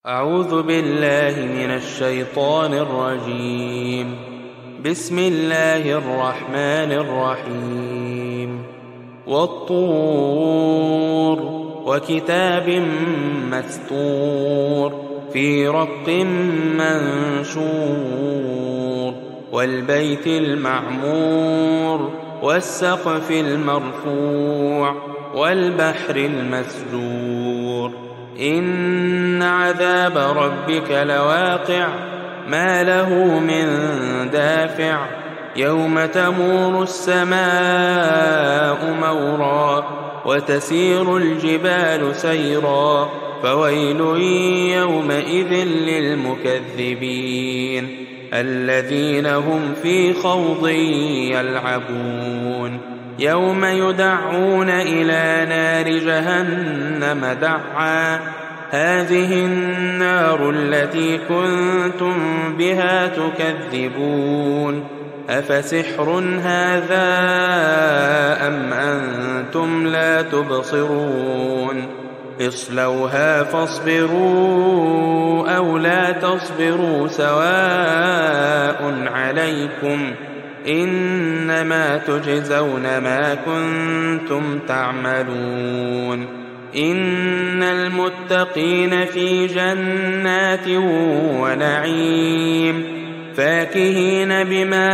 أعوذ بالله من الشيطان الرجيم. بسم الله الرحمن الرحيم. والطور وكتاب مسطور في رق منشور والبيت المعمور والسقف المرفوع والبحر المسجور إن عذاب ربك لواقع ما له من دافع يوم تمور السماء مورا وتسير الجبال سيرا فويل يومئذ للمكذبين الذين هم في خوض يلعبون يوم يدعون إلى نار جهنم دعا هذه النار التي كنتم بها تكذبون أفسحر هذا أم أنتم لا تبصرون اصلوها فاصبروا أو لا تصبروا سواء عليكم إنما تجزون ما كنتم تعملون إن المتقين في جنات ونعيم فاكهين بما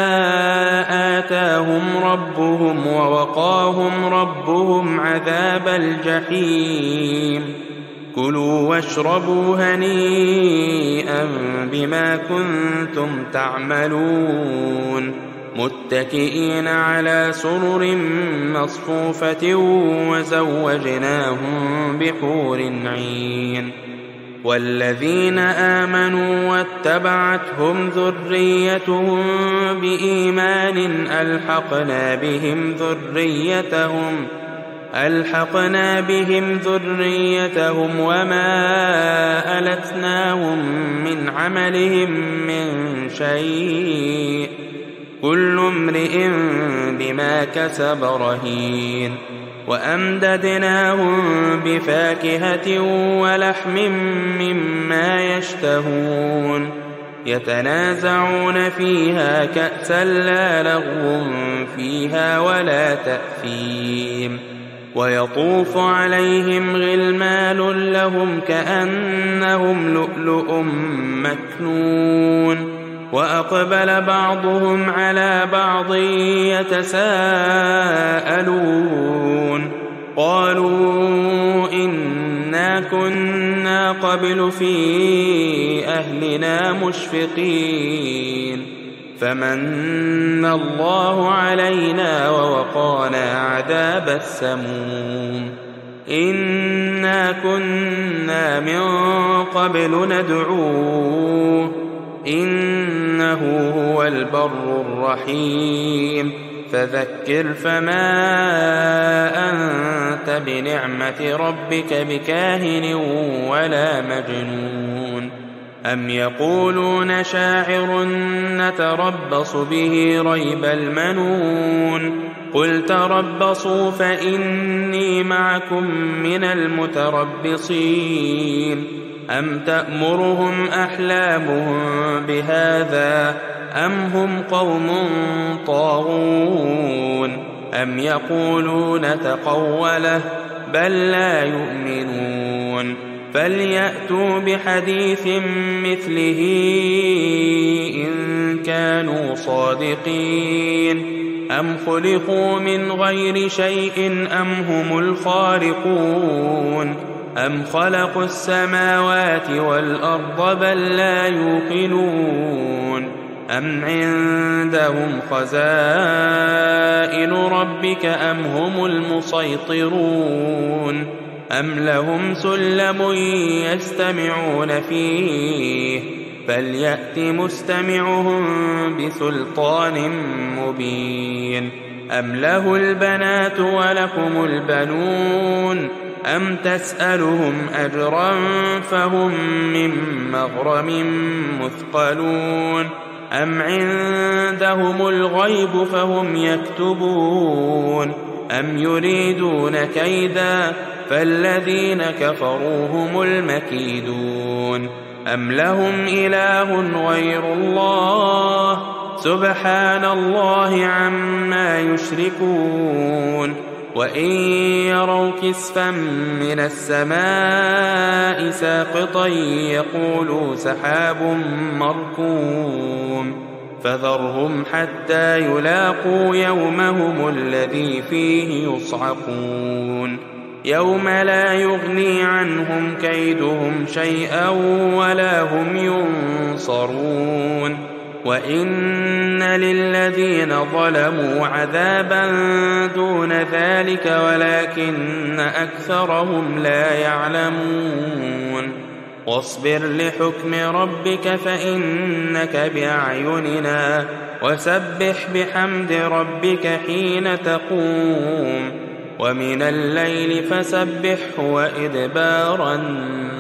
آتاهم ربهم ووقاهم ربهم عذاب الجحيم كلوا واشربوا هنيئا بما كنتم تعملون متكئين على سرر مصفوفة وزوجناهم بحور عين والذين آمنوا واتبعتهم ذريتهم بإيمان ألحقنا بهم ذريتهم وما ألتناهم من عملهم من شيء كل امرئ بما كسب رهين وأمددناهم بفاكهة ولحم مما يشتهون يتنازعون فيها كأسا لا لغو فيها ولا تأثيم ويطوف عليهم غلمان لهم كأنهم لؤلؤ مكنون وأقبل بعضهم على بعض يتساءلون قالوا إنا كنا قبل في أهلنا مشفقين فمن الله علينا ووقانا عذاب السموم إنا كنا من قبل ندعوه إنه هو البر الرحيم فذكر فما أنت بنعمة ربك بكاهن ولا مجنون أم يقولون شاعر نتربص به ريب المنون قل تربصوا فإني معكم من المتربصين أم تأمرهم أحلامهم بهذا أم هم قوم طاغون أم يقولون تقوله بل لا يؤمنون فليأتوا بحديث مثله إن كانوا صادقين أم خلقوا من غير شيء أم هم الخالقون أم خلقوا السماوات والأرض بل لا يوقنون أم عندهم خزائن ربك أم هم المسيطرون أم لهم سلم يستمعون فيه فليأت مستمعهم بسلطان مبين أم له البنات ولكم البنون أم تسألهم أجرا فهم من مغرم مثقلون أم عندهم الغيب فهم يكتبون أم يريدون كيدا فالذين كفروا هم المكيدون أم لهم إله غير الله سبحان الله عما يشركون وإن يروا كسفا من السماء ساقطا يقولوا سحاب مركوم فذرهم حتى يلاقوا يومهم الذي فيه يصعقون يوم لا يغني عنهم كيدهم شيئا ولا هم ينصرون وإن للذين ظلموا عذابا دون ذلك ولكن أكثرهم لا يعلمون واصبر لحكم ربك فإنك بأعيننا وسبح بحمد ربك حين تقوم ومن الليل فسبحه وإدبار النجوم